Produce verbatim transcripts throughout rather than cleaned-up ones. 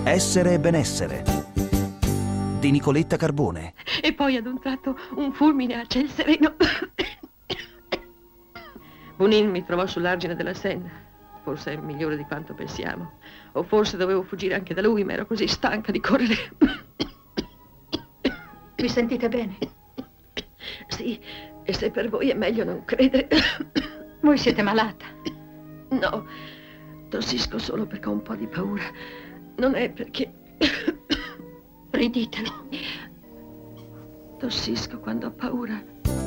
Essere e benessere di Nicoletta Carbone. E poi ad un tratto un fulmine a ciel sereno. Bonin mi trovò sull'argine della Senna. Forse è migliore di quanto pensiamo. O forse dovevo fuggire anche da lui, ma ero così stanca di correre. Vi sentite bene? Sì, e se per voi è meglio non credere. Voi siete malata? No, tossisco solo perché ho un po' di paura. Non è perché... Riditelo. Tossisco quando ho paura.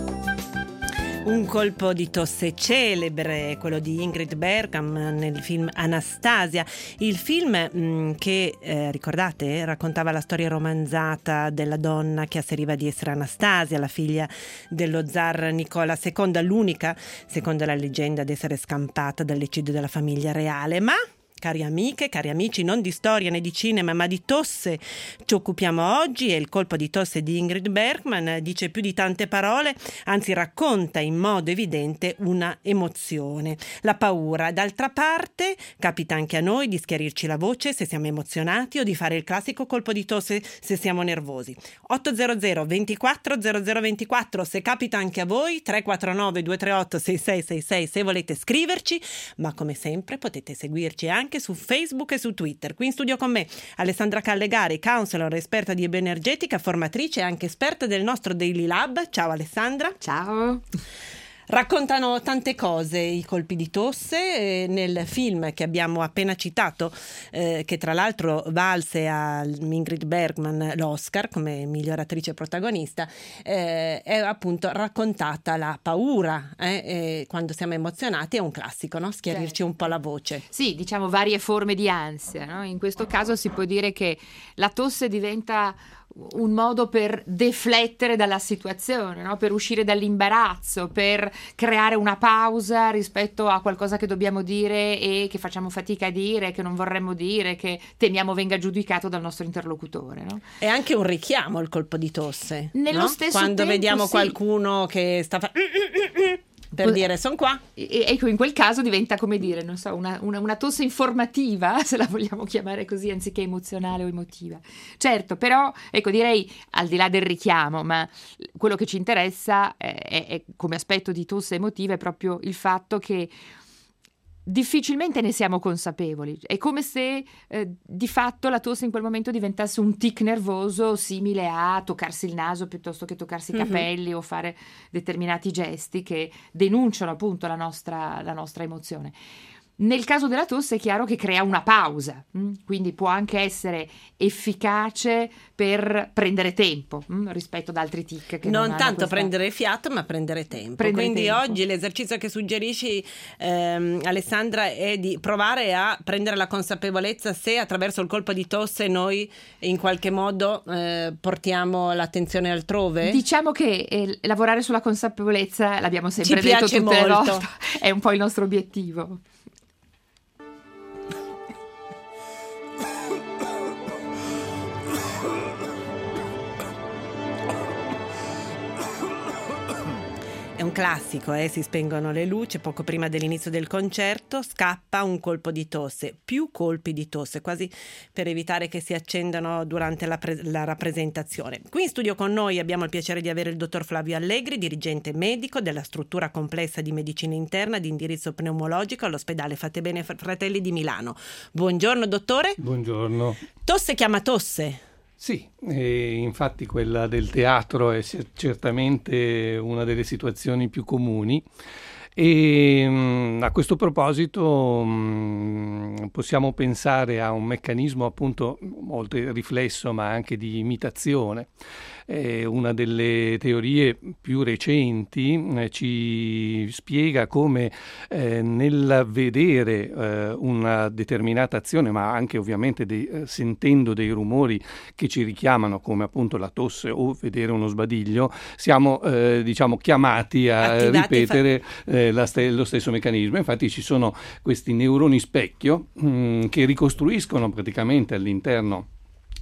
Un colpo di tosse celebre, quello di Ingrid Bergman nel film Anastasia, il film mh, che, eh, ricordate, raccontava la storia romanzata della donna che asseriva di essere Anastasia, la figlia dello zar Nicola secondo, l'unica, secondo la leggenda, ad essere scampata dall'eccidio della famiglia reale. Ma... cari amiche, cari amici, non di storia né di cinema, ma di tosse ci occupiamo oggi, e il colpo di tosse di Ingrid Bergman dice più di tante parole, anzi racconta in modo evidente una emozione, la paura. D'altra parte capita anche a noi di schiarirci la voce se siamo emozionati o di fare il classico colpo di tosse se siamo nervosi. ottocento ventiquattro zero zero ventiquattro, se capita anche a voi, tre quattro nove due tre otto sei sei sei sei se volete scriverci, ma come sempre potete seguirci anche anche su Facebook e su Twitter. Qui in studio con me Alessandra Callegari, counselor, esperta di bioenergetica, formatrice e anche esperta del nostro Daily Lab. Ciao Alessandra. Ciao. Raccontano tante cose i colpi di tosse. Eh, nel film che abbiamo appena citato, eh, che tra l'altro valse a Ingrid Bergman l'Oscar come miglior attrice protagonista, eh, è appunto raccontata la paura, eh, eh, quando siamo emozionati. È un classico, no? Schiarirci certo. un po' la voce. Sì, diciamo varie forme di ansia, no? In questo caso si può dire che la tosse diventa un modo per deflettere dalla situazione, no? Per uscire dall'imbarazzo, per creare una pausa rispetto a qualcosa che dobbiamo dire e che facciamo fatica a dire, che non vorremmo dire, che temiamo venga giudicato dal nostro interlocutore, no? È anche un richiamo il colpo di tosse, nello no? stesso quando tempo, vediamo sì. qualcuno che sta fa... per dire sono qua, e, ecco, in quel caso diventa, come dire, non so, una, una, una tosse informativa, se la vogliamo chiamare così, anziché emozionale o emotiva. Certo, però ecco, direi al di là del richiamo, ma quello che ci interessa è, è, è come aspetto di tosse emotiva è proprio il fatto che difficilmente ne siamo consapevoli. È come se eh, di fatto la tosse in quel momento diventasse un tic nervoso simile a toccarsi il naso piuttosto che toccarsi i capelli, mm-hmm. o fare determinati gesti che denunciano appunto la nostra, la nostra emozione. Nel caso della tosse è chiaro che crea una pausa, mh? quindi può anche essere efficace per prendere tempo mh? rispetto ad altri tic che non, non tanto questa... prendere fiato, ma prendere tempo. Prendere quindi tempo. Oggi l'esercizio che suggerisci, ehm, Alessandra, è di provare a prendere la consapevolezza se attraverso il colpo di tosse noi in qualche modo eh, portiamo l'attenzione altrove. Diciamo che eh, lavorare sulla consapevolezza l'abbiamo sempre Ci detto piace tutte le molto. volte, è un po' il nostro obiettivo. È un classico, eh? Si spengono le luci, poco prima dell'inizio del concerto scappa un colpo di tosse, più colpi di tosse, quasi per evitare che si accendano durante la, pre- la rappresentazione. Qui in studio con noi abbiamo il piacere di avere il dottor Flavio Allegri, dirigente medico della struttura complessa di medicina interna di indirizzo pneumologico all'ospedale Fattebene Fratelli di Milano. Buongiorno dottore. Buongiorno. Tosse chiama tosse. Sì, e infatti quella del teatro è certamente una delle situazioni più comuni e mh, a questo proposito mh, possiamo pensare a un meccanismo appunto molto riflesso ma anche di imitazione. Eh, una delle teorie più recenti eh, ci spiega come eh, nel vedere eh, una determinata azione, ma anche ovviamente dei, eh, sentendo dei rumori che ci richiamano, come appunto la tosse o vedere uno sbadiglio, siamo eh, diciamo chiamati a Attivati ripetere fa... eh, la st- lo stesso meccanismo. Infatti ci sono questi neuroni specchio mh, che ricostruiscono praticamente all'interno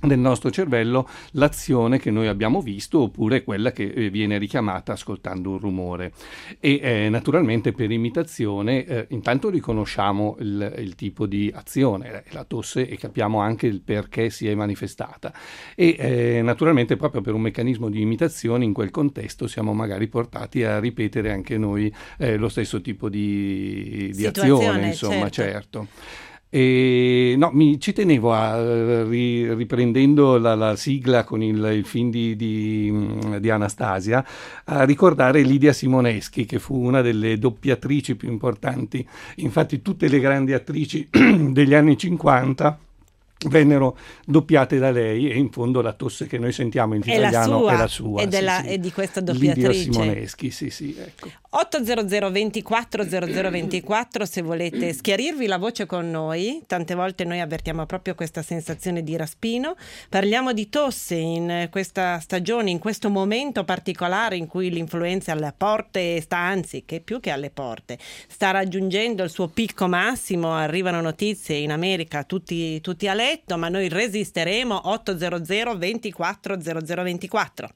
del nostro cervello l'azione che noi abbiamo visto oppure quella che eh, viene richiamata ascoltando un rumore. E eh, naturalmente per imitazione eh, intanto riconosciamo il, il tipo di azione, la tosse, e capiamo anche il perché si è manifestata, e eh, naturalmente proprio per un meccanismo di imitazione in quel contesto siamo magari portati a ripetere anche noi eh, lo stesso tipo di, di azione, insomma, certo. certo. E, no, mi, ci tenevo a, ri, riprendendo la, la sigla con il, il film di, di, di Anastasia, a ricordare Lidia Simoneschi, che fu una delle doppiatrici più importanti. Infatti tutte le grandi attrici degli anni cinquanta vennero doppiate da lei, e in fondo la tosse che noi sentiamo in è italiano la sua, è la sua. È, della, sì, sì. è di questa doppiatrice. Lidia Simoneschi, sì, sì, ecco. ottocento ventiquattro zero zero ventiquattro se volete schiarirvi la voce con noi. Tante volte noi avvertiamo proprio questa sensazione di raspino. Parliamo di tosse in questa stagione, in questo momento particolare in cui l'influenza alle porte sta, anzi che più che alle porte, sta raggiungendo il suo picco massimo. Arrivano notizie in America tutti, tutti a letto, ma noi resisteremo. Ottocento ventiquattro zero zero ventiquattro.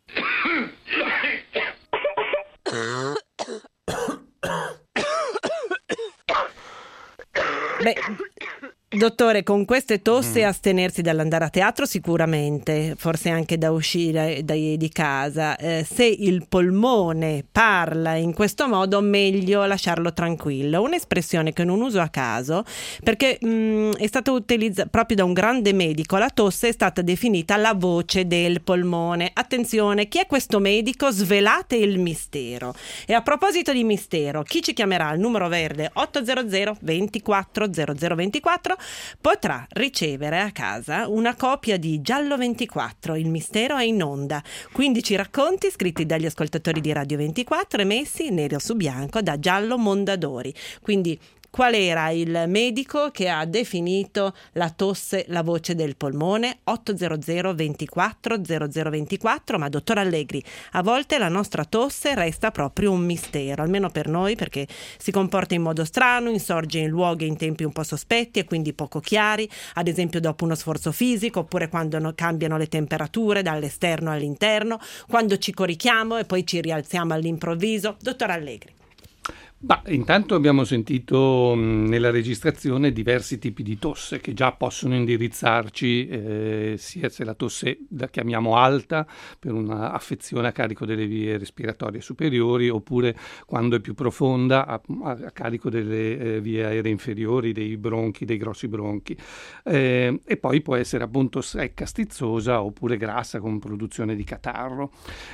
Beh, dottore, con queste tosse astenersi dall'andare a teatro sicuramente, forse anche da uscire dai, di casa. Eh, se il polmone parla in questo modo, meglio lasciarlo tranquillo. Un'espressione che non uso a caso, perché mh, è stata utilizzata proprio da un grande medico. La tosse è stata definita la voce del polmone. Attenzione, chi è questo medico? Svelate il mistero. E a proposito di mistero, chi ci chiamerà al numero verde ottocento ventiquattro zero zero ventiquattro potrà ricevere a casa una copia di Giallo ventiquattro, il mistero è in onda. quindici racconti scritti dagli ascoltatori di Radio ventiquattro e messi nero su bianco da Giallo Mondadori. Quindi qual era il medico che ha definito la tosse la voce del polmone? ottocento ventiquattro zero zero ventiquattro. Ma dottor Allegri, a volte la nostra tosse resta proprio un mistero, almeno per noi, perché si comporta in modo strano, insorge in luoghi e in tempi un po' sospetti e quindi poco chiari, ad esempio dopo uno sforzo fisico, oppure quando no, cambiano le temperature dall'esterno all'interno, quando ci corichiamo e poi ci rialziamo all'improvviso. Dottor Allegri. Ma intanto abbiamo sentito mh, nella registrazione diversi tipi di tosse che già possono indirizzarci, eh, sia se la tosse la chiamiamo alta per una affezione a carico delle vie respiratorie superiori, oppure quando è più profonda a, a, a carico delle eh, vie aeree inferiori, dei bronchi, dei grossi bronchi. Eh, e poi può essere appunto secca, stizzosa, oppure grassa con produzione di catarro.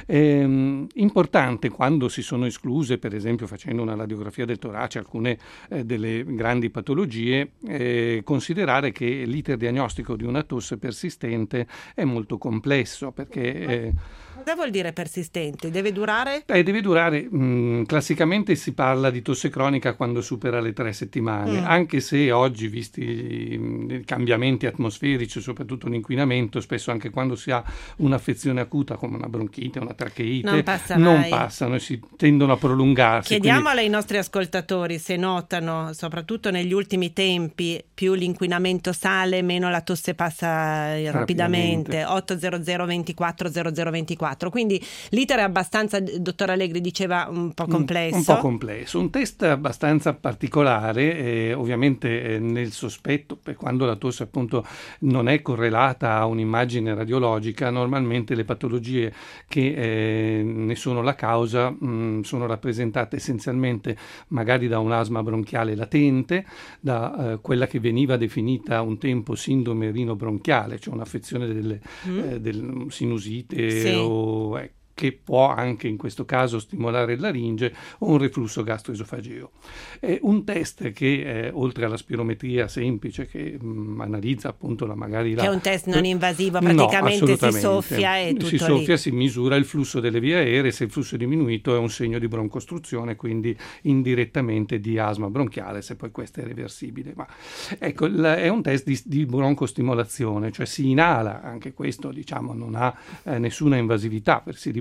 Eh, importante quando si sono escluse, per esempio facendo una radiografia del torace, alcune eh, delle grandi patologie, eh, considerare che l'iter diagnostico di una tosse persistente è molto complesso, perché eh, cosa vuol dire persistente? Deve durare? Eh, deve durare, mh, classicamente si parla di tosse cronica quando supera le tre settimane, mm. anche se oggi, visti i cambiamenti atmosferici, soprattutto l'inquinamento, spesso anche quando si ha un'affezione acuta come una bronchite, una tracheite, non, passa non mai. passano e si tendono a prolungarsi. Chiediamolo quindi... ai nostri ascoltatori se notano, soprattutto negli ultimi tempi, più l'inquinamento sale, meno la tosse passa rapidamente. rapidamente. ottocento ventiquattro zero zero ventiquattro. Quindi l'iter è abbastanza, dottor Allegri diceva, un po' complesso. Un, un po' complesso, un test abbastanza particolare, eh, ovviamente eh, nel sospetto, per quando la tosse appunto non è correlata a un'immagine radiologica, normalmente le patologie che eh, ne sono la causa mh, sono rappresentate essenzialmente magari da un'asma bronchiale latente, da eh, quella che veniva definita un tempo sindrome rinobronchiale, cioè un'affezione delle, mm. eh, del sinusite, sì. o ecco, che può anche in questo caso stimolare il laringe, o un reflusso gastroesofageo. È un test che, eh, oltre alla spirometria semplice, che mh, analizza appunto la magari la... Che è un test non invasivo, praticamente no, si soffia e tutto Si soffia, lì. Si misura il flusso delle vie aeree, se il flusso è diminuito è un segno di broncostruzione, quindi indirettamente di asma bronchiale, se poi questa è reversibile. Ma ecco, la, è un test di, di broncostimolazione, cioè si inala, anche questo diciamo non ha eh, nessuna invasività, per si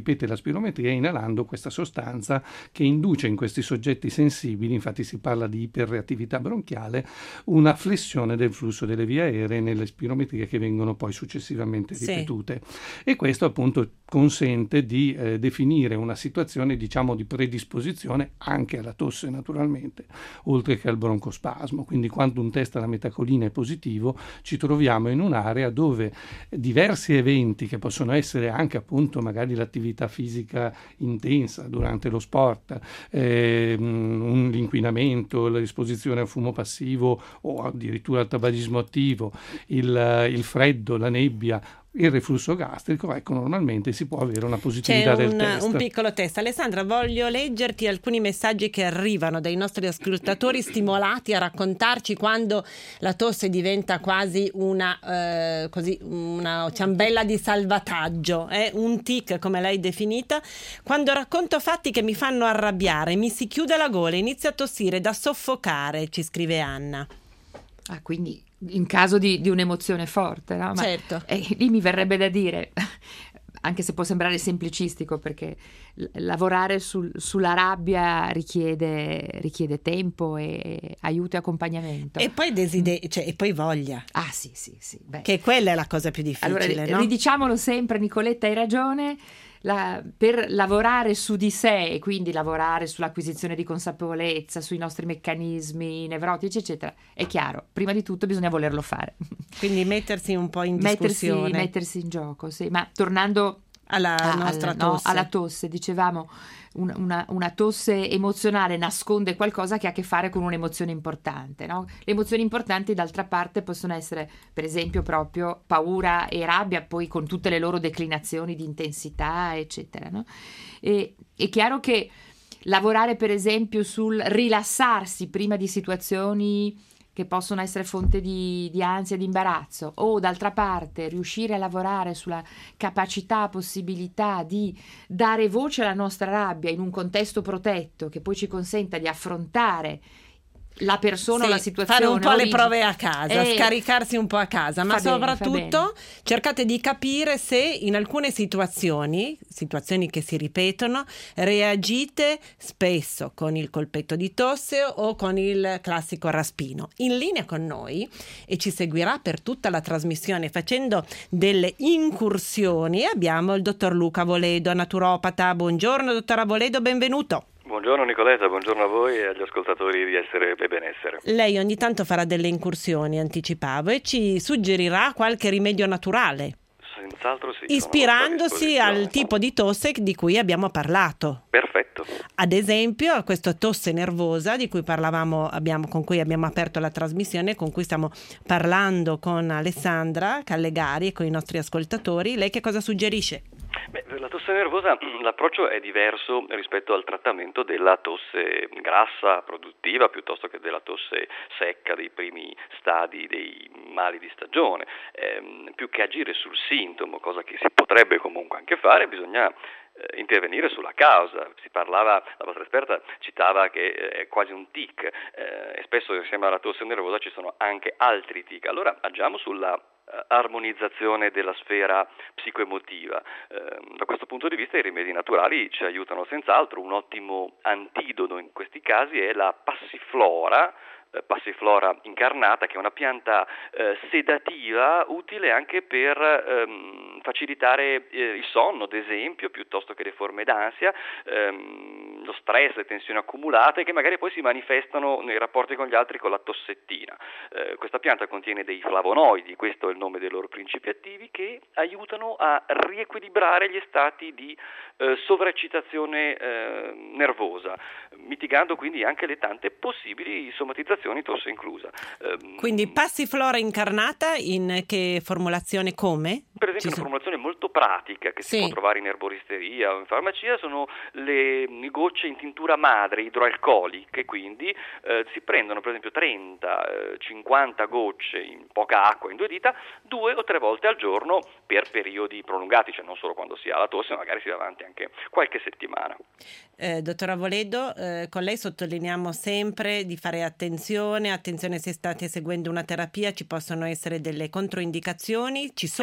ripete la spirometria inalando questa sostanza che induce in questi soggetti sensibili, infatti si parla di iperreattività bronchiale, una flessione del flusso delle vie aeree nelle spirometrie che vengono poi successivamente ripetute. Sì. E questo appunto consente di eh, definire una situazione, diciamo, di predisposizione anche alla tosse naturalmente, oltre che al broncospasmo. Quindi quando un test alla metacolina è positivo ci troviamo in un'area dove diversi eventi, che possono essere anche appunto magari l'attività fisica intensa durante lo sport, eh, un, l'inquinamento, l'esposizione al fumo passivo o addirittura al tabagismo attivo, il, il freddo, la nebbia, il reflusso gastrico, ecco, normalmente si può avere una positività C'è del un, test. un piccolo test. Alessandra, voglio leggerti alcuni messaggi che arrivano dai nostri ascoltatori stimolati a raccontarci quando la tosse diventa quasi una, eh, così, una ciambella di salvataggio, eh? Un tic, come l'hai definita. Quando racconto fatti che mi fanno arrabbiare, mi si chiude la gola, inizio a tossire, da soffocare, ci scrive Anna. Ah, quindi in caso di, di un'emozione forte, no? Ma, certo. Eh, lì mi verrebbe da dire, anche se può sembrare semplicistico, perché l- lavorare sul, sulla rabbia richiede, richiede tempo e aiuto e accompagnamento. E poi desiderio, cioè, e poi voglia. Ah sì, sì, sì. Beh. Che quella è la cosa più difficile, allora, no? Ridiciamolo sempre, Nicoletta, hai ragione. La, per lavorare su di sé e quindi lavorare sull'acquisizione di consapevolezza, sui nostri meccanismi nevrotici, eccetera, è chiaro, prima di tutto bisogna volerlo fare. Quindi mettersi un po' in mettersi, discussione. Mettersi in gioco, sì. Ma tornando alla a, nostra al, tosse. No, alla tosse, dicevamo, un, una, una tosse emozionale nasconde qualcosa che ha a che fare con un'emozione importante, no? Le emozioni importanti d'altra parte possono essere, per esempio, proprio paura e rabbia, poi con tutte le loro declinazioni di intensità, eccetera, no? E è chiaro che lavorare, per esempio, sul rilassarsi prima di situazioni che possono essere fonte di, di ansia e di imbarazzo, o d'altra parte riuscire a lavorare sulla capacità, possibilità di dare voce alla nostra rabbia in un contesto protetto che poi ci consenta di affrontare la persona sì, o la situazione, fare un po' origine. le prove a casa, eh, scaricarsi un po' a casa, ma bene, soprattutto cercate di capire se in alcune situazioni, situazioni che si ripetono, reagite spesso con il colpetto di tosse o con il classico raspino. In linea con noi, e ci seguirà per tutta la trasmissione facendo delle incursioni, abbiamo il dottor Luca Voledo, naturopata. Buongiorno dottora Voledo, benvenuto. Buongiorno Nicoletta, buongiorno a voi e agli ascoltatori di Essere e Benessere. Lei ogni tanto farà delle incursioni, anticipavo, e ci suggerirà qualche rimedio naturale. Senz'altro sì. Ispirandosi al tipo di tosse di cui abbiamo parlato. Perfetto. Ad esempio a questa tosse nervosa di cui parlavamo, abbiamo, con cui abbiamo aperto la trasmissione, con cui stiamo parlando con Alessandra Callegari e con i nostri ascoltatori. Lei che cosa suggerisce? Beh, per la tosse nervosa l'approccio è diverso rispetto al trattamento della tosse grassa produttiva piuttosto che della tosse secca dei primi stadi dei mali di stagione. Ehm, più che agire sul sintomo, cosa che si potrebbe comunque anche fare, bisogna eh, intervenire sulla causa. Si parlava, la vostra esperta citava che è quasi un tic eh, e spesso insieme alla tosse nervosa ci sono anche altri tic. Allora agiamo sulla armonizzazione della sfera psicoemotiva. Eh, da questo punto di vista i rimedi naturali ci aiutano senz'altro. Un ottimo antidoto in questi casi è la passiflora, eh, passiflora incarnata, che è una pianta eh, sedativa utile anche per ehm, facilitare eh, il sonno, ad esempio, piuttosto che le forme d'ansia, ehm, lo stress, le tensioni accumulate che magari poi si manifestano nei rapporti con gli altri con la tossettina. Eh, questa pianta contiene dei flavonoidi, questo è il nome dei loro principi attivi, che aiutano a riequilibrare gli stati di eh, sovraeccitazione eh, nervosa, mitigando quindi anche le tante possibili somatizzazioni, tosse inclusa. Eh, quindi passiflora incarnata in che formulazione, come? Per esempio una formulazione molto pratica che sì. si può trovare in erboristeria o in farmacia sono le gocce in tintura madre idroalcoliche, quindi eh, si prendono per esempio trenta cinquanta gocce in poca acqua in due dita due o tre volte al giorno per periodi prolungati, cioè non solo quando si ha la tosse, ma magari si va avanti anche qualche settimana. Eh, dottora Voledo, eh, con lei sottolineiamo sempre di fare attenzione, attenzione se state seguendo una terapia, ci possono essere delle controindicazioni, ci sono sì, per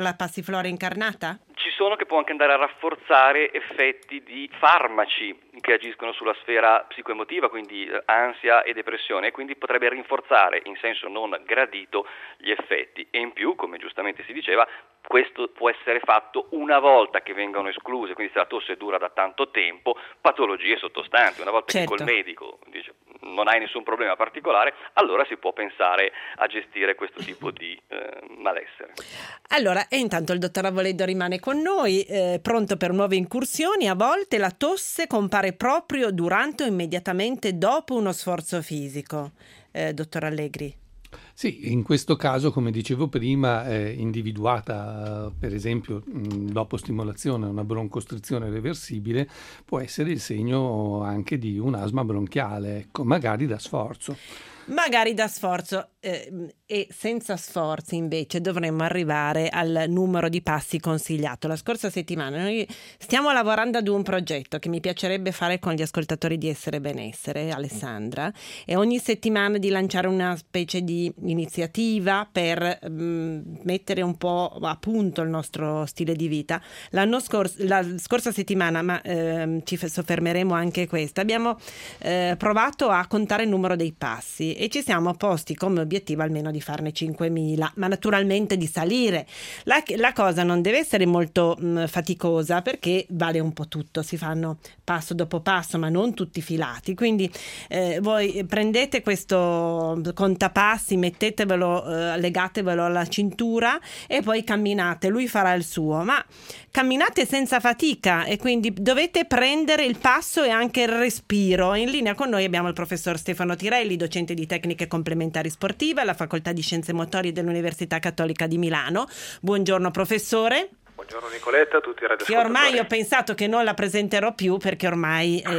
la passiflora incarnata? Ci sono, che può anche andare a rafforzare effetti di farmaci che agiscono sulla sfera psicoemotiva, quindi ansia e depressione, e quindi potrebbe rinforzare in senso non gradito gli effetti. E in più, come giustamente si diceva, questo può essere fatto una volta che vengono escluse, quindi se la tosse dura da tanto tempo, patologie sottostanti. Una volta certo. che col medico dice non hai nessun problema particolare, allora si può pensare a gestire questo tipo di eh, malessere. Allora, e intanto il dottor Avoleddo rimane con noi, eh, pronto per nuove incursioni. A volte la tosse compare proprio durante o immediatamente dopo uno sforzo fisico. Eh, dottor Allegri. Sì, in questo caso, come dicevo prima, è individuata, per esempio, dopo stimolazione una broncostrizione reversibile, può essere il segno anche di un asma bronchiale, ecco, magari da sforzo. Magari da sforzo, eh, e senza sforzi invece dovremmo arrivare al numero di passi consigliato. La scorsa settimana noi stiamo lavorando ad un progetto che mi piacerebbe fare con gli ascoltatori di Essere Benessere, Alessandra, e ogni settimana di lanciare una specie di iniziativa per mh, mettere un po' a punto il nostro stile di vita. L'anno scorso, la scorsa settimana, ma eh, ci soffermeremo anche questa, abbiamo eh, provato a contare il numero dei passi e ci siamo posti come obiettivo almeno di farne cinquemila, ma naturalmente di salire. La, la cosa non deve essere molto mh, faticosa, perché vale un po' tutto, si fanno passo dopo passo, ma non tutti filati. Quindi eh, voi prendete questo contapassi, mettetevelo, eh, legatevelo alla cintura e poi camminate, lui farà il suo, ma camminate senza fatica e quindi dovete prendere il passo e anche il respiro. In linea con noi abbiamo il professor Stefano Tirelli, docente di tecniche complementari sportive alla Facoltà di Scienze Motorie dell'Università Cattolica di Milano. Buongiorno professore. Buongiorno Nicoletta, a tutti i radioascoltatori. Che ormai ho pensato che non la presenterò più, perché ormai è,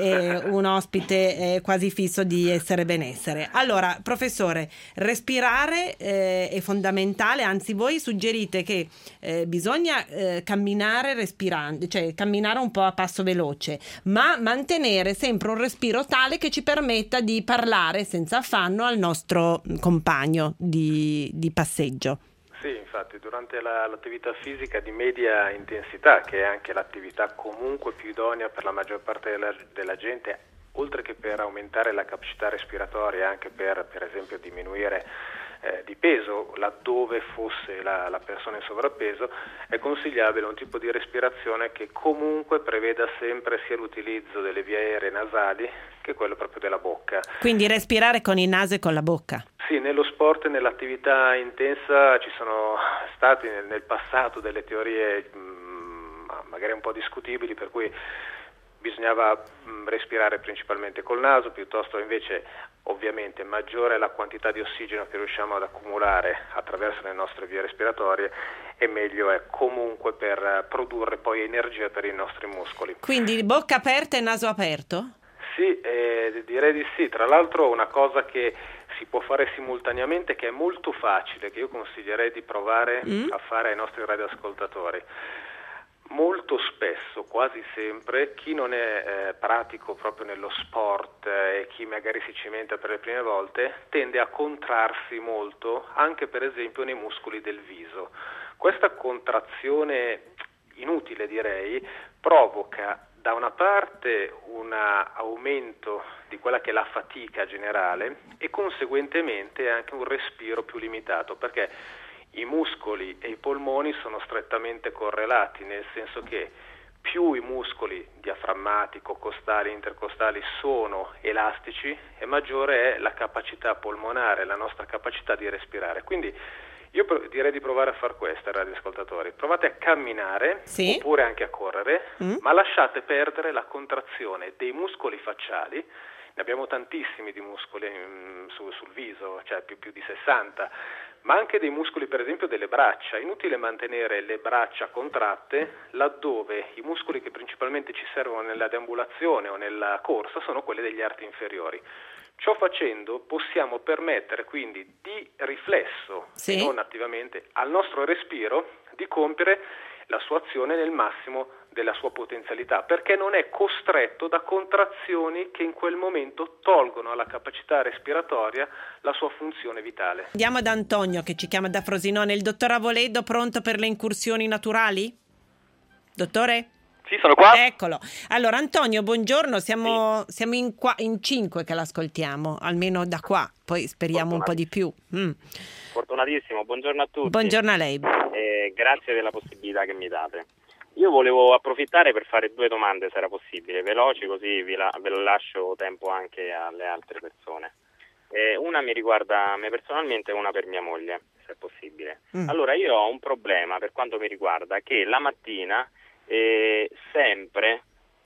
è un ospite quasi fisso di Essere Benessere. Allora, professore, respirare eh, è fondamentale, anzi voi suggerite che eh, bisogna eh, camminare respirando, cioè camminare un po' a passo veloce, ma mantenere sempre un respiro tale che ci permetta di parlare senza affanno al nostro compagno di, di passeggio. Sì, infatti durante la, l'attività fisica di media intensità, che è anche l'attività comunque più idonea per la maggior parte della, della gente, oltre che per aumentare la capacità respiratoria, anche per per esempio diminuire eh, di peso laddove fosse la, la persona in sovrappeso, è consigliabile un tipo di respirazione che comunque preveda sempre sia l'utilizzo delle vie aeree nasali che quello proprio della bocca. Quindi respirare con il naso e con la bocca. Sì, nello sport e nell'attività intensa ci sono stati nel, nel passato delle teorie mh, magari un po' discutibili, per cui bisognava mh, respirare principalmente col naso, piuttosto invece ovviamente maggiore è la quantità di ossigeno che riusciamo ad accumulare attraverso le nostre vie respiratorie e meglio è comunque per produrre poi energia per i nostri muscoli. Quindi bocca aperta e naso aperto? Sì, eh, direi di sì. Tra l'altro una cosa che si può fare simultaneamente, che è molto facile, che io consiglierei di provare mm. a fare ai nostri radioascoltatori. Molto spesso, quasi sempre, chi non è eh, pratico proprio nello sport eh, e chi magari si cimenta per le prime volte tende a contrarsi molto, anche per esempio nei muscoli del viso. Questa contrazione inutile, direi, provoca da una parte un aumento di quella che è la fatica generale e conseguentemente anche un respiro più limitato, perché i muscoli e i polmoni sono strettamente correlati, nel senso che più i muscoli diaframmatico, costali, intercostali sono elastici e maggiore è la capacità polmonare, la nostra capacità di respirare. Quindi io direi di provare a far questo, radioascoltatori. Provate a camminare, sì, oppure anche a correre, mm. ma lasciate perdere la contrazione dei muscoli facciali. Ne abbiamo tantissimi di muscoli mh, su, sul viso, cioè più, più di sessanta, ma anche dei muscoli per esempio delle braccia. Inutile mantenere le braccia contratte laddove i muscoli che principalmente ci servono nella deambulazione o nella corsa sono quelli degli arti inferiori. Ciò facendo possiamo permettere quindi di riflesso, sì, non attivamente, al nostro respiro di compiere la sua azione nel massimo della sua potenzialità, perché non è costretto da contrazioni che in quel momento tolgono alla capacità respiratoria la sua funzione vitale. Andiamo ad Antonio che ci chiama da Frosinone. Il dottor Avoledo pronto per le incursioni naturali? Dottore? Sì, sono qua. Eccolo. Allora Antonio, buongiorno, siamo, sì. siamo in, qua, in cinque che l'ascoltiamo, almeno da qua, poi speriamo un po' di più. Mm. Fortunatissimo, buongiorno a tutti. Buongiorno a lei. Eh, grazie della possibilità che mi date. Io volevo approfittare per fare due domande, se era possibile, veloci, così vi la, ve lo lascio tempo anche alle altre persone. Eh, una mi riguarda me personalmente e una per mia moglie, se è possibile. Mm. Allora, io ho un problema per quanto mi riguarda, che la mattina eh, sempre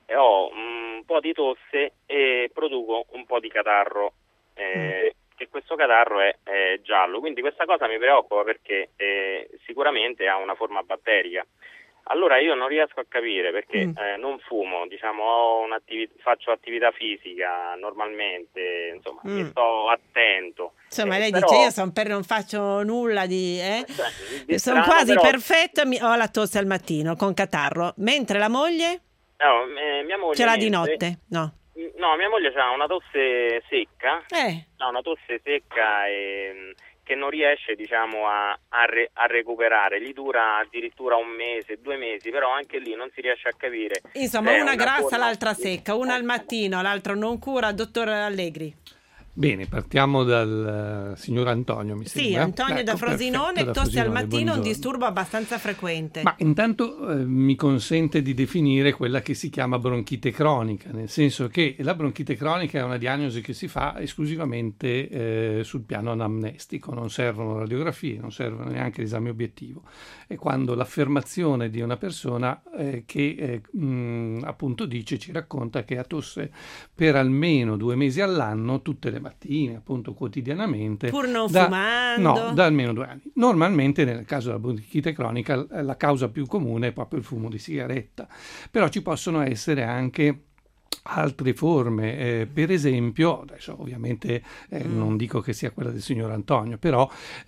ho un po' di tosse e produco un po' di catarro, eh, mm. che questo catarro è, è giallo, quindi questa cosa mi preoccupa perché eh, sicuramente ha una forma batterica. Allora io non riesco a capire perché mm. eh, non fumo, diciamo, ho un'attività, faccio attività fisica normalmente, insomma, mm. mi sto attento. Insomma, eh, lei però... dice io son per, non faccio nulla di... Eh? Cioè, sono quasi però... perfetto, mi... ho la tosse al mattino con catarro, mentre la moglie? No, eh, mia moglie... Ce l'ha mentre... di notte? No. No, mia moglie ha una tosse secca, eh. ha una tosse secca e... che non riesce, diciamo, a, a, re, a recuperare, gli dura addirittura un mese, due mesi, però anche lì non si riesce a capire. Insomma, una, una grassa, forma... l'altra secca, una al mattino, l'altro non cura. Dottor Allegri. Bene, partiamo dal uh, signor Antonio, mi sì, sembra. Sì, Antonio ecco, da Frosinone, perfetto, da tosse Frosinone, al mattino, buongiorno. Un disturbo abbastanza frequente. Ma intanto eh, mi consente di definire quella che si chiama bronchite cronica, nel senso che la bronchite cronica è una diagnosi che si fa esclusivamente eh, sul piano anamnestico, non servono radiografie, non servono neanche l'esame obiettivo. È quando l'affermazione di una persona eh, che eh, mh, appunto dice, ci racconta che ha tosse per almeno due mesi all'anno, tutte le mattine, appunto quotidianamente. Pur non da, fumando? No, da almeno due anni. Normalmente nel caso della bronchite cronica la causa più comune è proprio il fumo di sigaretta, però ci possono essere anche altre forme, eh, per esempio, adesso ovviamente eh, mm. non dico che sia quella del signor Antonio, però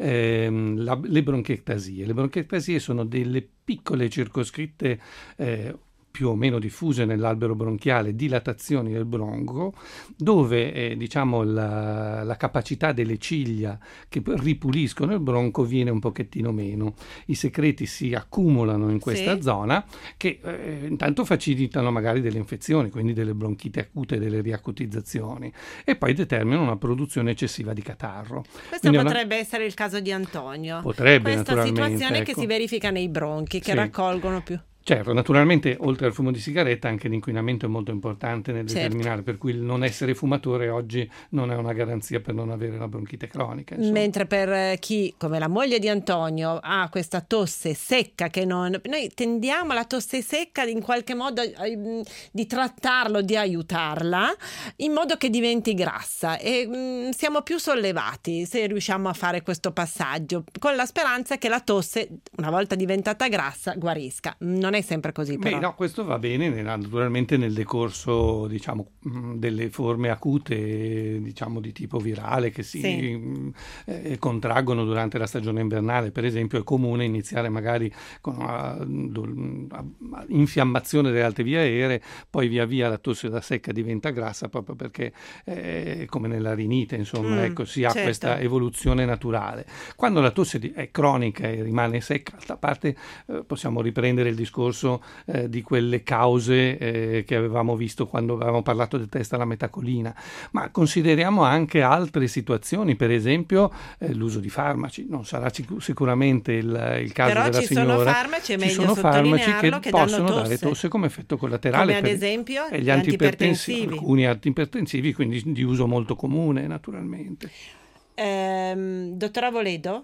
ehm, la, le bronchectasie. Le bronchectasie sono delle piccole circoscritte eh, più o meno diffuse nell'albero bronchiale, dilatazioni del bronco, dove eh, diciamo la, la capacità delle ciglia che ripuliscono il bronco viene un pochettino meno. I secreti si accumulano in questa sì. zona che eh, intanto facilitano magari delle infezioni, quindi delle bronchite acute, delle riacutizzazioni, e poi determinano una produzione eccessiva di catarro. Questo quindi potrebbe una... essere il caso di Antonio. Potrebbe, Questa naturalmente. Questa situazione ecco. che si verifica nei bronchi, che sì. raccolgono più. Certo, naturalmente oltre al fumo di sigaretta anche l'inquinamento è molto importante nel certo. determinare, per cui il non essere fumatore oggi non è una garanzia per non avere la bronchite cronica. Insomma. Mentre per chi, come la moglie di Antonio, ha questa tosse secca che non... Noi tendiamo la tosse secca in qualche modo eh, di trattarlo, di aiutarla, in modo che diventi grassa e mh, siamo più sollevati se riusciamo a fare questo passaggio, con la speranza che la tosse, una volta diventata grassa, guarisca. Non è sempre così, però. Beh, no, questo va bene naturalmente nel decorso, diciamo, delle forme acute, diciamo, di tipo virale che si sì. eh, contraggono durante la stagione invernale. Per esempio è comune iniziare magari con una, una infiammazione delle alte vie aeree, poi via via la tosse da secca diventa grassa proprio perché eh, come nella rinite, insomma, mm, ecco, si ha certo. questa evoluzione naturale. Quando la tosse è cronica e rimane secca, d'altra parte eh, possiamo riprendere il discorso Eh, di quelle cause eh, che avevamo visto quando avevamo parlato del test alla metacolina, ma consideriamo anche altre situazioni, per esempio eh, l'uso di farmaci. Non sarà cic- sicuramente il, il caso però della ci signora. Sono farmaci, è ci meglio sono farmaci che, che possono danno dare tosse come effetto collaterale. Come ad per, esempio gli gli antipertensivi, antipertensivi. alcuni antipertensivi, quindi di uso molto comune naturalmente. Ehm, dottor Avoledo?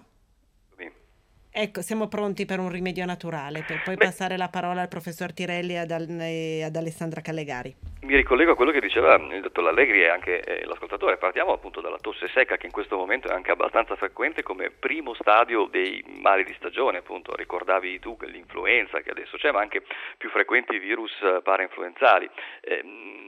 Ecco, siamo pronti per un rimedio naturale, per poi Beh, passare la parola al professor Tirelli e ad, e ad Alessandra Callegari. Mi ricollego a quello che diceva il dottor Allegri e anche eh, l'ascoltatore. Partiamo appunto dalla tosse secca, che in questo momento è anche abbastanza frequente come primo stadio dei mali di stagione. Appunto ricordavi tu che l'influenza che adesso c'è, ma anche più frequenti i virus parainfluenzali. Eh,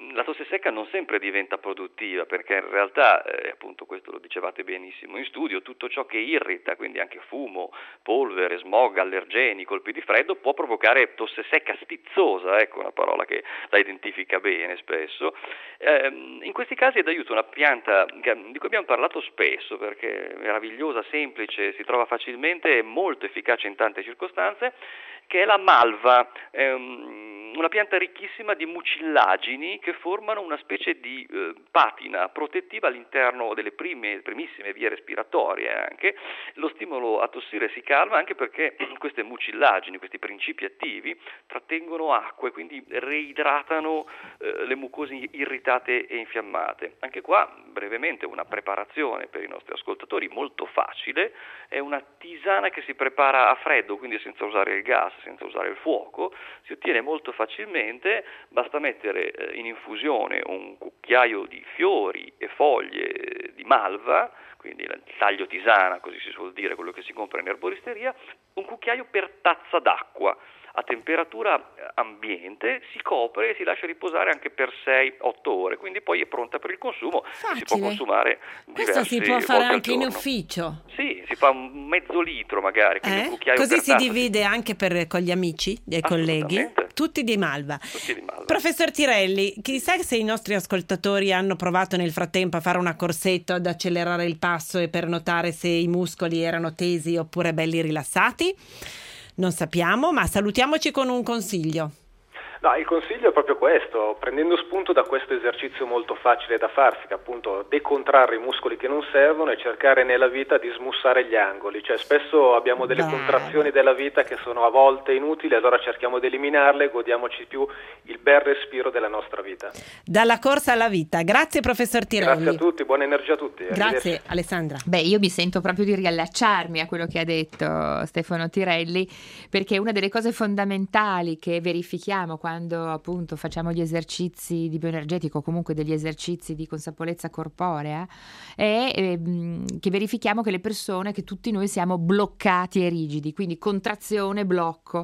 la tosse secca non sempre diventa produttiva, perché in realtà, eh, appunto questo lo dicevate benissimo in studio, tutto ciò che irrita, quindi anche fumo, polvere, smog, allergeni, colpi di freddo, può provocare tosse secca stizzosa, ecco una parola che la identifica bene spesso. Eh, in questi casi è d'aiuto una pianta di cui abbiamo parlato spesso, perché è meravigliosa, semplice, si trova facilmente e molto efficace in tante circostanze, che è la malva, è una pianta ricchissima di mucillagini che formano una specie di eh, patina protettiva all'interno delle prime, primissime vie respiratorie anche. Lo stimolo a tossire si calma anche perché queste mucillagini, questi principi attivi, trattengono acqua e quindi reidratano eh, le mucose irritate e infiammate. Anche qua, brevemente, una preparazione per i nostri ascoltatori molto facile, è una tisana che si prepara a freddo, quindi senza usare il gas, senza usare il fuoco, si ottiene molto facilmente, basta mettere in infusione un cucchiaio di fiori e foglie di malva, quindi il taglio tisana, così si suol dire, quello che si compra in erboristeria, un cucchiaio per tazza d'acqua. A temperatura ambiente si copre e si lascia riposare anche per sei otto ore, quindi poi è pronta per il consumo. Si può consumare diversi Questo si può fare anche in giorno. Ufficio. Sì, si fa un mezzo litro magari, quindi Eh? un cucchiaio Così per si tazza. divide anche per, con gli amici, dei colleghi, tutti di malva. Tutti di malva. Professor Tirelli, chissà se i nostri ascoltatori hanno provato nel frattempo a fare una corsetta, ad accelerare il passo e per notare se i muscoli erano tesi oppure belli rilassati. Non sappiamo, ma salutiamoci con un consiglio. No, il consiglio è proprio questo, prendendo spunto da questo esercizio molto facile da farsi, che appunto decontrarre i muscoli che non servono e cercare nella vita di smussare gli angoli, cioè spesso abbiamo delle Beh. contrazioni della vita che sono a volte inutili, allora cerchiamo di eliminarle e godiamoci più il bel respiro della nostra vita. Dalla corsa alla vita. Grazie professor Tirelli. Grazie a tutti, buona energia a tutti. Grazie Alessandra. Beh, io mi sento proprio di riallacciarmi a quello che ha detto Stefano Tirelli, perché una delle cose fondamentali che verifichiamo quando appunto facciamo gli esercizi di bioenergetico, comunque degli esercizi di consapevolezza corporea, è ehm, che verifichiamo che le persone, che tutti noi siamo bloccati e rigidi, quindi contrazione, blocco.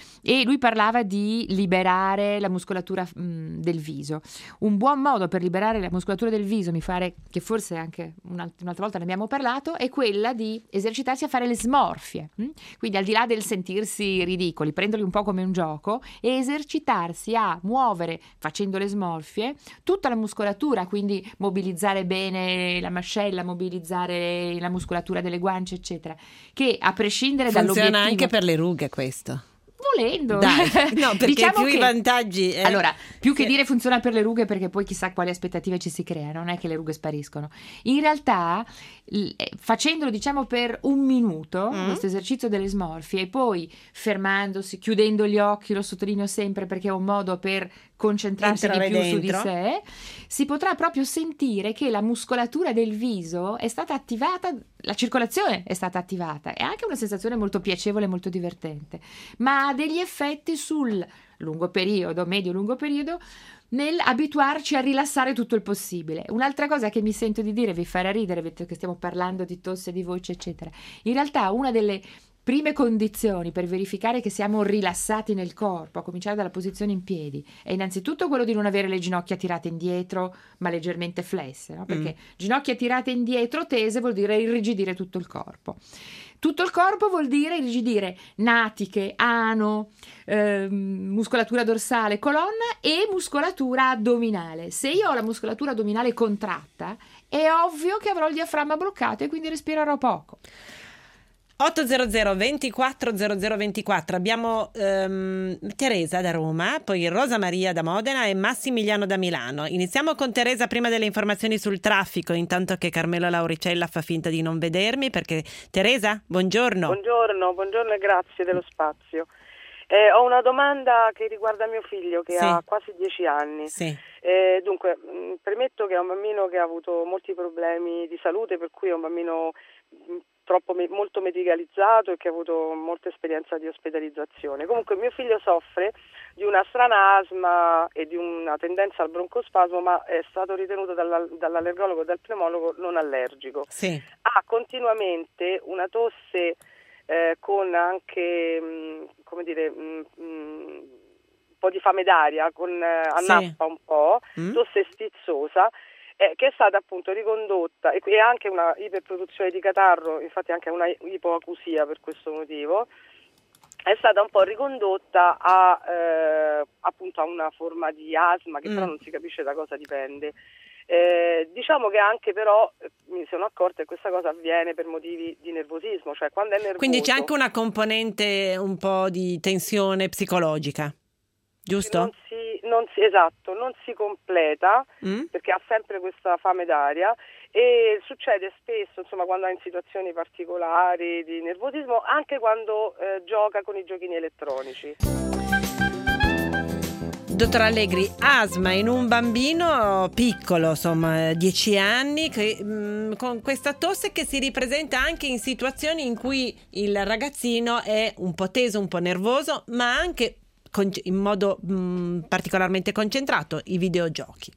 E lui parlava di liberare la muscolatura mh, del viso. Un buon modo per liberare la muscolatura del viso, mi pare che forse anche un'altra, un'altra volta ne abbiamo parlato, è quella di esercitarsi a fare le smorfie. Mh? Quindi al di là del sentirsi ridicoli, prenderli un po' come un gioco e esercitarsi a muovere, facendo le smorfie, tutta la muscolatura, quindi mobilizzare bene la mascella, mobilizzare la muscolatura delle guance, eccetera, che a prescindere dall'obiettivo... Funziona anche per le rughe questo. Volendo, Dai, no, perché diciamo più che, i vantaggi eh. allora, più che Sì. dire funziona per le rughe, perché poi chissà quali aspettative ci si crea, non è che le rughe spariscono. In realtà l- eh, facendolo diciamo per un minuto, Mm. questo esercizio delle smorfie, e poi fermandosi, chiudendo gli occhi, lo sottolineo sempre perché è un modo per concentrarsi Entrare di più su di dentro. sé, si potrà proprio sentire che la muscolatura del viso è stata attivata, la circolazione è stata attivata, è anche una sensazione molto piacevole e molto divertente, ma ha degli effetti sul lungo periodo, medio-lungo periodo, nel abituarci a rilassare tutto il possibile. Un'altra cosa che mi sento di dire, vi farà ridere, visto che stiamo parlando di tosse, di voce, eccetera. In realtà una delle prime condizioni per verificare che siamo rilassati nel corpo, a cominciare dalla posizione in piedi, è innanzitutto quello di non avere le ginocchia tirate indietro, ma leggermente flesse, no? Perché Mm. ginocchia tirate indietro, tese, vuol dire irrigidire tutto il corpo. Tutto il corpo vuol dire irrigidire natiche, ano, ehm, muscolatura dorsale, colonna e muscolatura addominale. Se io ho la muscolatura addominale contratta, è ovvio che avrò il diaframma bloccato e quindi respirerò poco. ottocento ventiquattro zero zero ventiquattro. Abbiamo ehm, Teresa da Roma, poi Rosa Maria da Modena e Massimiliano da Milano. Iniziamo con Teresa prima delle informazioni sul traffico, intanto che Carmelo Lauricella fa finta di non vedermi, perché Teresa, buongiorno. Buongiorno, buongiorno e grazie dello spazio. Eh, ho una domanda che riguarda mio figlio che Sì. ha quasi dieci anni. Sì. Eh, dunque, mh, premetto che è un bambino che ha avuto molti problemi di salute, per cui è un bambino mh, troppo me- molto medicalizzato e che ha avuto molta esperienza di ospedalizzazione. Comunque mio figlio soffre di una strana asma e di una tendenza al broncospasmo, ma è stato ritenuto dalla, dall'allergologo e dal pneumologo non allergico. Sì. Ha continuamente una tosse eh, con anche, mh, come dire, mh, mh, po' di fame d'aria, con eh, annappa Sì. un po', Mm. tosse stizzosa, eh, che è stata appunto ricondotta, e, e anche una iperproduzione di catarro, infatti anche una ipoacusia per questo motivo, è stata un po' ricondotta a eh, appunto a una forma di asma che Mm. però non si capisce da cosa dipende. Eh, diciamo che anche però eh, mi sono accorta che questa cosa avviene per motivi di nervosismo, cioè quando è nervoso. Quindi c'è anche una componente un po' di tensione psicologica, giusto? Non si, non si, esatto, non si completa Mm? perché ha sempre questa fame d'aria e succede spesso, insomma, quando è in situazioni particolari di nervosismo, anche quando eh, gioca con i giochini elettronici. Dottor Allegri, asma in un bambino piccolo, insomma, dieci anni, che, mh, con questa tosse che si ripresenta anche in situazioni in cui il ragazzino è un po' teso, un po' nervoso, ma anche con- in modo mh, particolarmente concentrato, i videogiochi.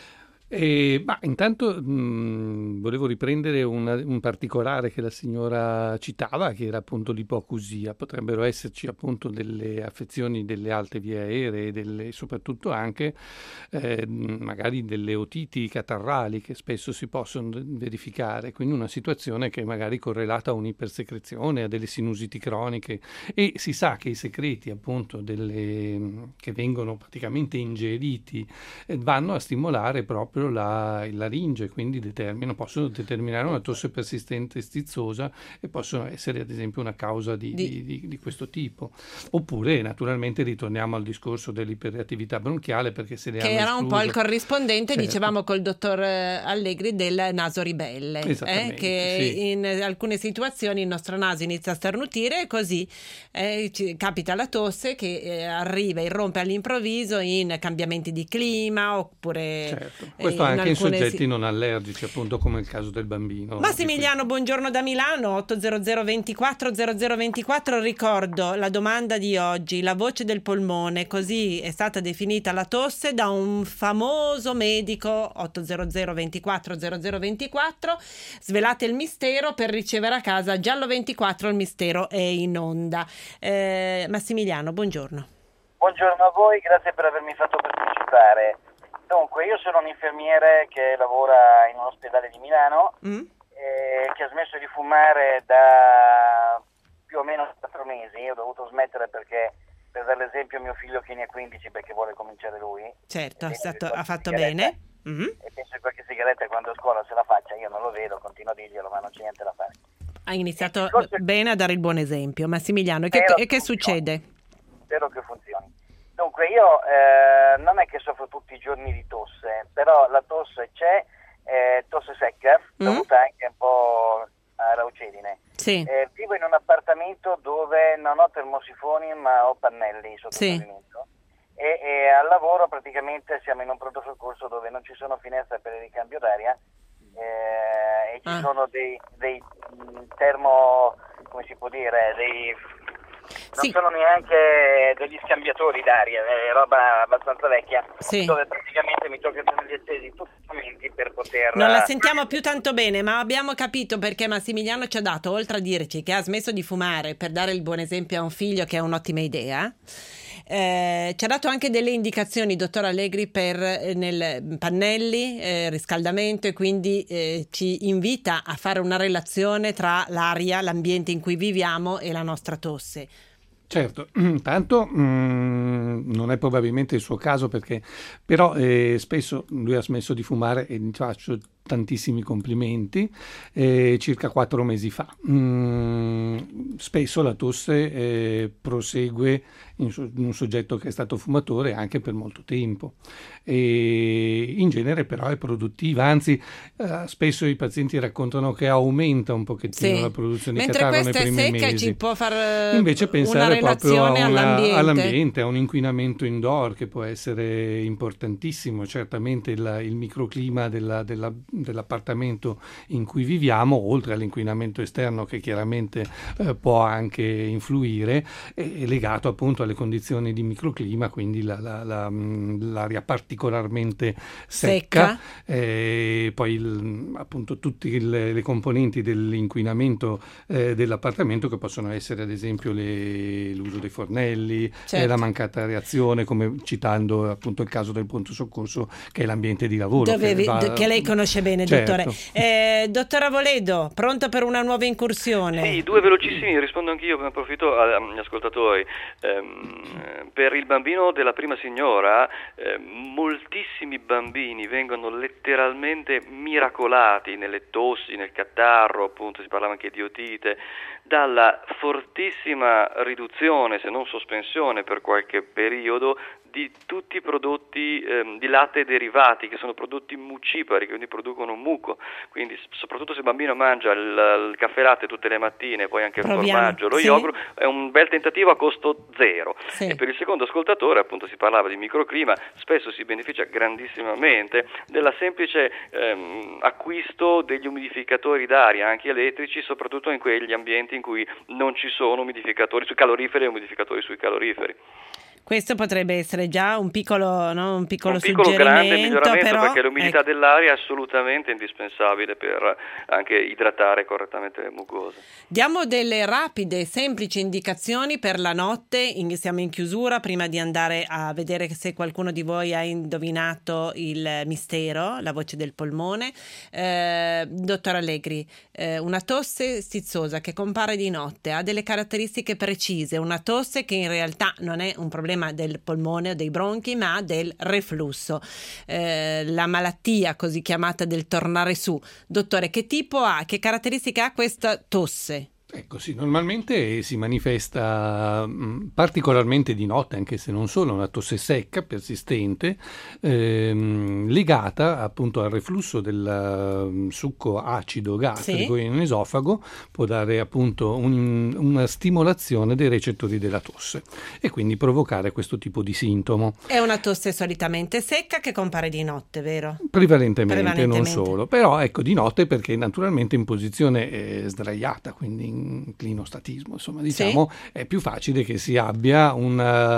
E, ma intanto mh, volevo riprendere una- un particolare che la signora citava, che era appunto l'ipoacusia. Potrebbero esserci appunto delle affezioni delle alte vie aeree, delle, soprattutto anche eh, magari delle otiti catarrali che spesso si possono verificare, quindi una situazione che è magari correlata a un'ipersecrezione, a delle sinusiti croniche, e si sa che i secreti appunto delle, che vengono praticamente ingeriti eh, vanno a stimolare proprio la il laringe, quindi determinano, possono determinare una tosse persistente stizzosa e possono essere ad esempio una causa di, Di- di, di, di questo tipo. Oppure naturalmente ritorniamo al discorso dell'iperreattività bronchiale, perché se le Che hanno era un po' il escluso- corrispondente, Certo. dicevamo col dottor eh, Allegri, del naso ribelle, eh, Esattamente, che sì. in alcune situazioni il nostro naso inizia a starnutire e così eh, ci capita la tosse che eh, arriva, irrompe all'improvviso in cambiamenti di clima oppure Certo. eh, Questo anche in alcune soggetti si- non allergici, appunto come il caso del bambino. Massimiliano, buongiorno da Milano, otto zero zero ventiquattro zero zero ventiquattro. Ricordo la domanda di oggi, la voce del polmone, così è stata definita la tosse da un famoso medico. Otto zero zero ventiquattro zero zero ventiquattro. Svelate il mistero per ricevere a casa Giallo ventiquattro, il mistero è in onda. Eh, Massimiliano, buongiorno. Buongiorno a voi, grazie per avermi fatto partecipare. Dunque, io sono un infermiere che lavora in un ospedale di Milano Mm? e che ha smesso di fumare da più o meno quattro mesi. Ho dovuto smettere perché, per dare l'esempio, mio figlio che ne ha quindici perché vuole cominciare lui. Certo, E è stato- qualche ha fatto sigaretta- bene. Mhm. E penso che qualche sigaretta quando a scuola se la faccia, io non lo vedo, continuo a dirglielo, ma non c'è niente da fare. Ha iniziato Il discorso è- bene a dare il buon esempio. Massimiliano, e che, Spero e che funzioni. succede? Spero che funzioni. Dunque, io eh, non è che soffro tutti i giorni di tosse, però la tosse c'è, eh, tosse secca, Mm. dovuta anche un po' a raucedine. Sì. Eh, vivo in un appartamento dove non ho termosifoni ma ho pannelli sotto Sì. il pavimento e, e al lavoro praticamente siamo in un pronto soccorso dove non ci sono finestre per il ricambio d'aria eh, e ci Ah. sono dei, dei mh, termo, come si può dire, dei... Non Sì. sono neanche degli scambiatori d'aria, è roba abbastanza vecchia, Sì. dove praticamente mi tocca tenerli accesi tutti i momenti per poter... Non la sentiamo più tanto bene, ma abbiamo capito perché Massimiliano ci ha dato, oltre a dirci che ha smesso di fumare per dare il buon esempio a un figlio, che è un'ottima idea, eh, ci ha dato anche delle indicazioni, dottor Allegri, per eh, nel pannelli, eh, riscaldamento, e quindi eh, ci invita a fare una relazione tra l'aria, l'ambiente in cui viviamo e la nostra tosse. Certo, tanto mh, non è probabilmente il suo caso, perché però eh, spesso lui ha smesso di fumare e gli faccio tantissimi complimenti eh, circa quattro mesi fa. Mm, spesso la tosse eh, prosegue in, so- in un soggetto che è stato fumatore anche per molto tempo e in genere però è produttiva, anzi eh, spesso i pazienti raccontano che aumenta un pochettino Sì. la produzione di Mentre catarro nei questa è primi secca, mesi. ci può far eh, Invece una pensare proprio a relazione una- all'ambiente. all'ambiente, a un inquinamento indoor che può essere importantissimo. Certamente il, il microclima della- della- dell'appartamento in cui viviamo, oltre all'inquinamento esterno che chiaramente eh, può anche influire, è, è legato appunto alle condizioni di microclima, quindi la, la, la, l'aria particolarmente secca, secca. E poi il, appunto tutte le, le componenti dell'inquinamento eh, dell'appartamento, che possono essere ad esempio le, l'uso dei fornelli, certo. eh, la mancata reazione, come citando appunto il caso del pronto soccorso, che è l'ambiente di lavoro Dove, che, va, che lei conosce bene, certo. dottore. Eh, dottor Avoledo, pronto per una nuova incursione? Sì, due velocissimi, rispondo anch'io, ne approfitto agli ascoltatori. Ehm, per il bambino della prima signora, eh, moltissimi bambini vengono letteralmente miracolati nelle tossi, nel catarro, appunto si parlava anche di otite, dalla fortissima riduzione, se non sospensione per qualche periodo, di tutti i prodotti ehm, di latte e derivati, che sono prodotti mucipari, che quindi producono muco. Quindi soprattutto se il bambino mangia il, il caffè latte tutte le mattine, poi anche Proviamo. il formaggio, lo sì. yogurt, è un bel tentativo a costo zero. Sì. E per il secondo ascoltatore, appunto, si parlava di microclima, spesso si beneficia grandissimamente della semplice ehm, acquisto degli umidificatori d'aria, anche elettrici, soprattutto in quegli ambienti in cui non ci sono umidificatori sui caloriferi e umidificatori sui caloriferi. Questo potrebbe essere già un piccolo, no? un piccolo, un piccolo suggerimento, grande miglioramento, però, perché l'umidità ecco. dell'aria è assolutamente indispensabile per anche idratare correttamente le mucose. Diamo delle rapide, semplici indicazioni per la notte. In, siamo in chiusura, prima di andare a vedere se qualcuno di voi ha indovinato il mistero, la voce del polmone. Eh, dottor Allegri, eh, una tosse stizzosa che compare di notte ha delle caratteristiche precise, una tosse che in realtà non è un problema del polmone o dei bronchi, ma del reflusso, eh, la malattia così chiamata del tornare su. Dottore, che tipo ha, che caratteristiche ha questa tosse? Ecco, sì, normalmente si manifesta mh, particolarmente di notte, anche se non solo, una tosse secca, persistente, ehm, legata appunto al reflusso del uh, succo acido gastrico sì. in esofago, può dare appunto un, una stimolazione dei recettori della tosse e quindi provocare questo tipo di sintomo. È una tosse solitamente secca che compare di notte, vero? Prevalentemente, Prevalentemente. non solo, però ecco di notte perché naturalmente in posizione eh, sdraiata, quindi in clinostatismo, insomma, diciamo, sì. è più facile che si abbia un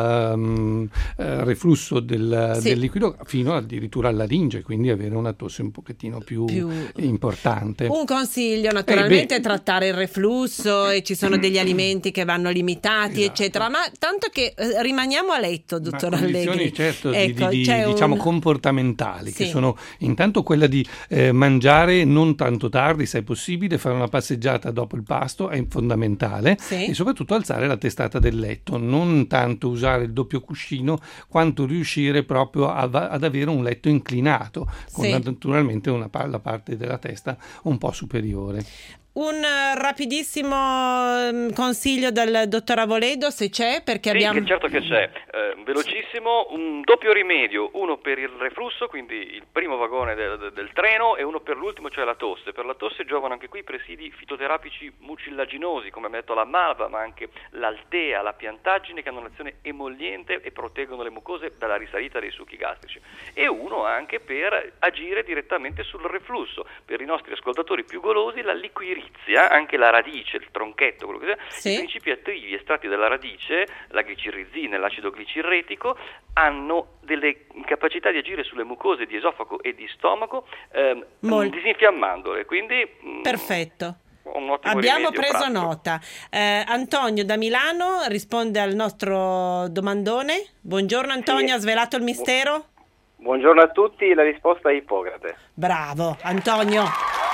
um, uh, reflusso del, sì. del liquido fino addirittura alla laringe, quindi avere una tosse un pochettino più, più... importante. Un consiglio naturalmente eh è trattare il reflusso e ci sono degli alimenti che vanno limitati, esatto. eccetera, ma tanto che eh, rimaniamo a letto, dottor Allegri. Condizioni certo ecco, di, di, diciamo un... comportamentali, sì. che sono intanto quella di eh, mangiare non tanto tardi, se è possibile, fare una passeggiata dopo il pasto è fondamentale sì. e soprattutto alzare la testata del letto, non tanto usare il doppio cuscino quanto riuscire proprio a, ad avere un letto inclinato con sì. naturalmente una, la parte della testa un po' superiore. Un rapidissimo consiglio dal dottor Avoledo, se c'è, perché sì, abbiamo... Che certo che c'è, eh, velocissimo, un doppio rimedio, uno per il reflusso, quindi il primo vagone del, del, del treno, e uno per l'ultimo, cioè la tosse. Per la tosse giovano anche qui presidi fitoterapici mucillaginosi, come abbiamo detto la malva, ma anche l'altea, la piantaggine, che hanno un'azione emolliente e proteggono le mucose dalla risalita dei succhi gastrici. E uno anche per agire direttamente sul reflusso. Per i nostri ascoltatori più golosi, la liquirizia, anche la radice, il tronchetto, quello che sia, sì. i principi attivi estratti dalla radice, la glicirrizina e l'acido glicirretico, hanno delle capacità di agire sulle mucose di esofago e di stomaco ehm, disinfiammandole, quindi perfetto. Un ottimo Abbiamo rimedio, preso pratico. nota. Eh, Antonio da Milano risponde al nostro domandone. Buongiorno Antonio, sì. ha svelato il mistero? Buongiorno a tutti, la risposta è Ippocrate. Bravo Antonio.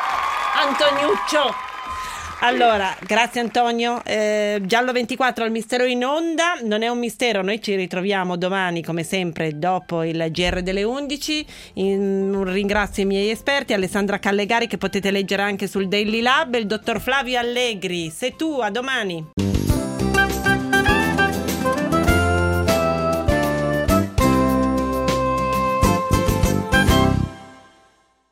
Antoniuccio. Allora, grazie Antonio. Eh, Giallo ventiquattro al mistero in onda. Non è un mistero, noi ci ritroviamo domani come sempre dopo il G R delle undici. In, ringrazio i miei esperti, Alessandra Callegari, che potete leggere anche sul Daily Lab, e il dottor Flavio Allegri. Sei tu, a domani.